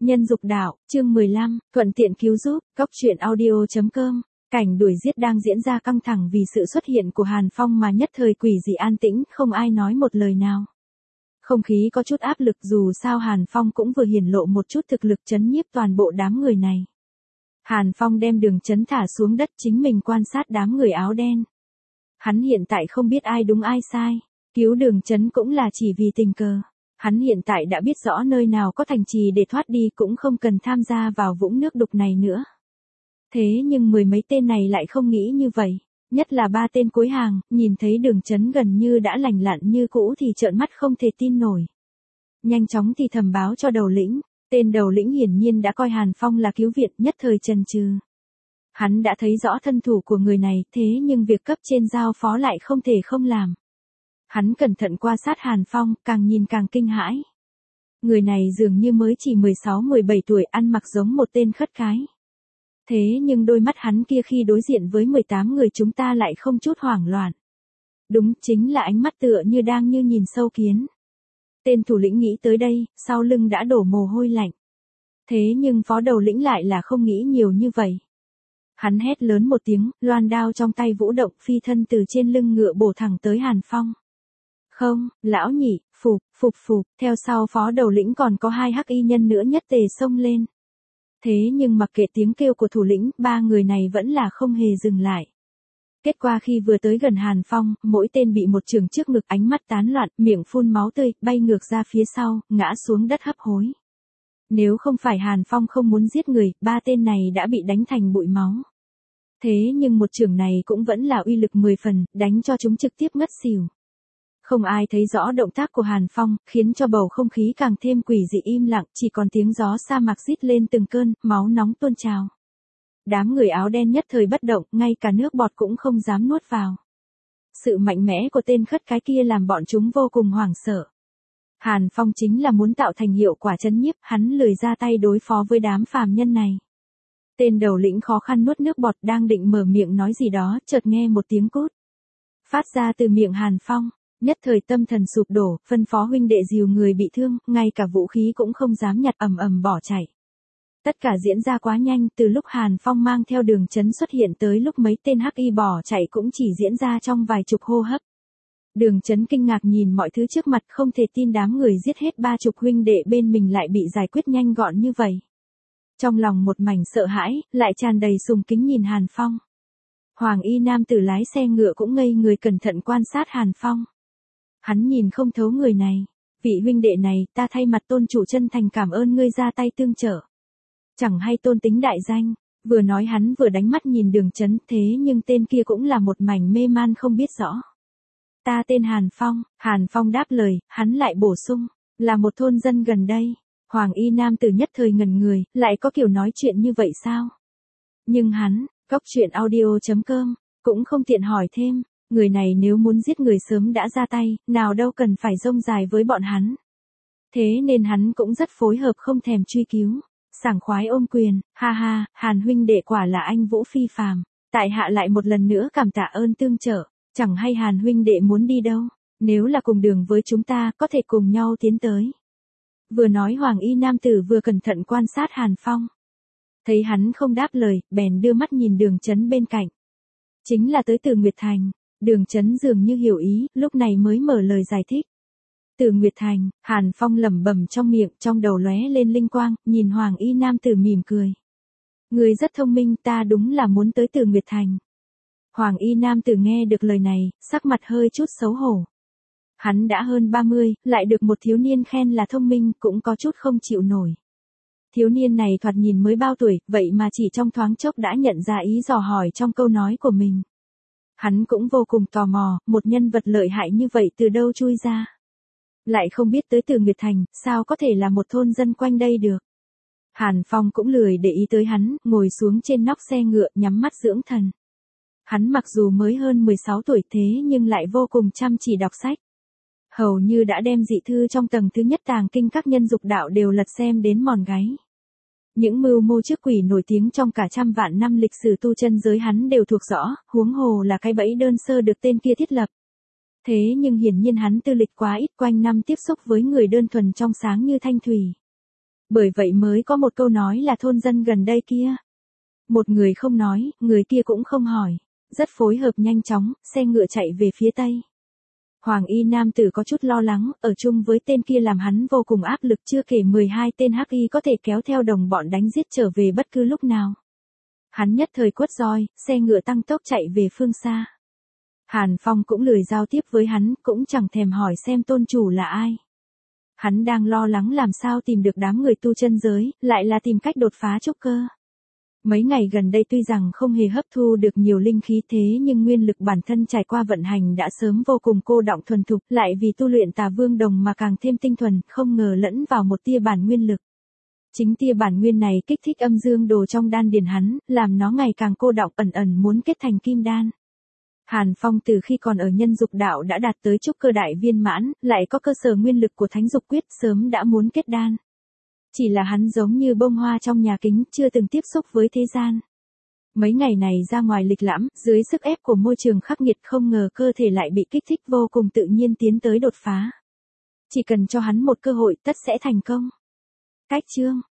Nhân dục đạo, chương 15, thuận tiện cứu giúp, góc truyện audio.com. Cảnh đuổi giết đang diễn ra căng thẳng vì sự xuất hiện của Hàn Phong mà nhất thời quỷ dị an tĩnh, không ai nói một lời nào. Không khí có chút áp lực dù sao Hàn Phong cũng vừa hiển lộ một chút thực lực trấn nhiếp toàn bộ đám người này. Hàn Phong đem Đường Chấn thả xuống đất, chính mình quan sát đám người áo đen. Hắn hiện tại không biết ai đúng ai sai, cứu Đường Chấn cũng là chỉ vì tình cờ. Hắn hiện tại đã biết rõ nơi nào có thành trì để thoát đi, cũng không cần tham gia vào vũng nước đục này nữa. Thế nhưng mười mấy tên này lại không nghĩ như vậy, nhất là ba tên cuối hàng, nhìn thấy Đường Chấn gần như đã lành lặn như cũ thì trợn mắt không thể tin nổi. Nhanh chóng thì thầm báo cho đầu lĩnh, tên đầu lĩnh hiển nhiên đã coi Hàn Phong là cứu viện, nhất thời chần chừ. Hắn đã thấy rõ thân thủ của người này, thế nhưng việc cấp trên giao phó lại không thể không làm. Hắn cẩn thận quan sát Hàn Phong, càng nhìn càng kinh hãi. Người này dường như mới chỉ 16-17 tuổi, ăn mặc giống một tên khất cái. Thế nhưng đôi mắt hắn kia khi đối diện với 18 người chúng ta lại không chút hoảng loạn. Đúng, chính là ánh mắt tựa như đang như nhìn sâu kiến. Tên thủ lĩnh nghĩ tới đây, sau lưng đã đổ mồ hôi lạnh. Thế nhưng phó đầu lĩnh lại là không nghĩ nhiều như vậy. Hắn hét lớn một tiếng, loan đao trong tay vũ động, phi thân từ trên lưng ngựa bổ thẳng tới Hàn Phong. Không, lão nhị, phục, theo sau phó đầu lĩnh còn có hai hắc y nhân nữa nhất tề xông lên. Thế nhưng mặc kệ tiếng kêu của thủ lĩnh, ba người này vẫn là không hề dừng lại. Kết quả khi vừa tới gần Hàn Phong, mỗi tên bị một chưởng trước ngực, ánh mắt tán loạn, miệng phun máu tươi, bay ngược ra phía sau, ngã xuống đất hấp hối. Nếu không phải Hàn Phong không muốn giết người, ba tên này đã bị đánh thành bụi máu. Thế nhưng một chưởng này cũng vẫn là uy lực 10 phần, đánh cho chúng trực tiếp ngất xỉu. Không ai thấy rõ động tác của Hàn Phong, khiến cho bầu không khí càng thêm quỷ dị im lặng, chỉ còn tiếng gió sa mạc rít lên từng cơn, máu nóng tuôn trào. Đám người áo đen nhất thời bất động, ngay cả nước bọt cũng không dám nuốt vào. Sự mạnh mẽ của tên khất cái kia làm bọn chúng vô cùng hoảng sợ. Hàn Phong chính là muốn tạo thành hiệu quả trấn nhiếp, hắn lười ra tay đối phó với đám phàm nhân này. Tên đầu lĩnh khó khăn nuốt nước bọt, đang định mở miệng nói gì đó, chợt nghe một tiếng cút phát ra từ miệng Hàn Phong. Nhất thời tâm thần sụp đổ, phân phó huynh đệ dìu người bị thương, ngay cả vũ khí cũng không dám nhặt, ầm ầm bỏ chạy. Tất cả diễn ra quá nhanh, từ lúc Hàn Phong mang theo Đường Chấn xuất hiện tới lúc mấy tên hắc y bỏ chạy cũng chỉ diễn ra trong vài chục hô hấp. Đường Chấn kinh ngạc nhìn mọi thứ trước mặt, không thể tin đám người giết hết 30 huynh đệ bên mình lại bị giải quyết nhanh gọn như vậy. Trong lòng một mảnh sợ hãi, lại tràn đầy sùng kính nhìn Hàn Phong. Hoàng y nam tử lái xe ngựa cũng ngây người cẩn thận quan sát Hàn Phong. Hắn nhìn không thấu người này. Vị huynh đệ này, ta thay mặt tôn chủ chân thành cảm ơn ngươi ra tay tương trợ. Chẳng hay tôn tính đại danh. Vừa nói hắn vừa đánh mắt nhìn Đường Chấn, thế nhưng tên kia cũng là một mảnh mê man không biết rõ. Ta tên Hàn Phong. Hàn Phong đáp lời, hắn lại bổ sung, là một thôn dân gần đây. Hoàng y nam tử nhất thời ngẩn người, lại có kiểu nói chuyện như vậy sao? Nhưng hắn, góc truyện audio.com, cũng không tiện hỏi thêm. Người này nếu muốn giết người sớm đã ra tay, nào đâu cần phải rông dài với bọn hắn. Thế nên hắn cũng rất phối hợp, không thèm truy cứu. Sảng khoái ôm quyền, ha ha, Hàn huynh đệ quả là anh vũ phi phàm. Tại hạ lại một lần nữa cảm tạ ơn tương trợ. Chẳng hay Hàn huynh đệ muốn đi đâu. Nếu là cùng đường với chúng ta, có thể cùng nhau tiến tới. Vừa nói Hoàng y nam tử vừa cẩn thận quan sát Hàn Phong. Thấy hắn không đáp lời, bèn đưa mắt nhìn Đường Chấn bên cạnh. Chính là tới từ Nguyệt Thành. Đường Chấn dường như hiểu ý, lúc này mới mở lời giải thích. Từ Nguyệt Thành, Hàn Phong lẩm bẩm trong miệng, trong đầu lóe lên linh quang, nhìn Hoàng y nam tử mỉm cười. Người rất thông minh, ta đúng là muốn tới từ Nguyệt Thành. Hoàng y nam tử nghe được lời này, sắc mặt hơi chút xấu hổ. Hắn đã hơn 30, lại được một thiếu niên khen là thông minh, cũng có chút không chịu nổi. Thiếu niên này thoạt nhìn mới bao tuổi, vậy mà chỉ trong thoáng chốc đã nhận ra ý dò hỏi trong câu nói của mình. Hắn cũng vô cùng tò mò, một nhân vật lợi hại như vậy từ đâu chui ra. Lại không biết tới từ Nguyệt Thành, sao có thể là một thôn dân quanh đây được. Hàn Phong cũng lười để ý tới hắn, ngồi xuống trên nóc xe ngựa, nhắm mắt dưỡng thần. Hắn mặc dù mới hơn 16 tuổi thế nhưng lại vô cùng chăm chỉ đọc sách. Hầu như đã đem dị thư trong tầng thứ nhất tàng kinh các nhân dục đạo đều lật xem đến mòn gáy. Những mưu mô trước quỷ nổi tiếng trong cả trăm vạn năm lịch sử tu chân giới hắn đều thuộc rõ, huống hồ là cái bẫy đơn sơ được tên kia thiết lập. Thế nhưng hiển nhiên hắn tư lịch quá ít, quanh năm tiếp xúc với người đơn thuần trong sáng như thanh thủy. Bởi vậy mới có một câu nói là thôn dân gần đây kia. Một người không nói, người kia cũng không hỏi. Rất phối hợp nhanh chóng, xe ngựa chạy về phía tây. Hoàng y nam tử có chút lo lắng, ở chung với tên kia làm hắn vô cùng áp lực, chưa kể 12 tên hắc y có thể kéo theo đồng bọn đánh giết trở về bất cứ lúc nào. Hắn nhất thời quất roi, xe ngựa tăng tốc chạy về phương xa. Hàn Phong cũng lười giao tiếp với hắn, cũng chẳng thèm hỏi xem tôn chủ là ai. Hắn đang lo lắng làm sao tìm được đám người tu chân giới, lại là tìm cách đột phá trúc cơ. Mấy ngày gần đây tuy rằng không hề hấp thu được nhiều linh khí thế nhưng nguyên lực bản thân trải qua vận hành đã sớm vô cùng cô đọng thuần thục, lại vì tu luyện Tà Vương Đồng mà càng thêm tinh thuần, không ngờ lẫn vào một tia bản nguyên lực. Chính tia bản nguyên này kích thích âm dương đồ trong đan điền hắn, làm nó ngày càng cô đọng ẩn ẩn muốn kết thành kim đan. Hàn Phong từ khi còn ở nhân dục đạo đã đạt tới trúc cơ đại viên mãn, lại có cơ sở nguyên lực của thánh dục quyết, sớm đã muốn kết đan. Chỉ là hắn giống như bông hoa trong nhà kính, chưa từng tiếp xúc với thế gian. Mấy ngày này ra ngoài lịch lãm, dưới sức ép của môi trường khắc nghiệt, không ngờ cơ thể lại bị kích thích vô cùng tự nhiên tiến tới đột phá. Chỉ cần cho hắn một cơ hội tất sẽ thành công. Cách chương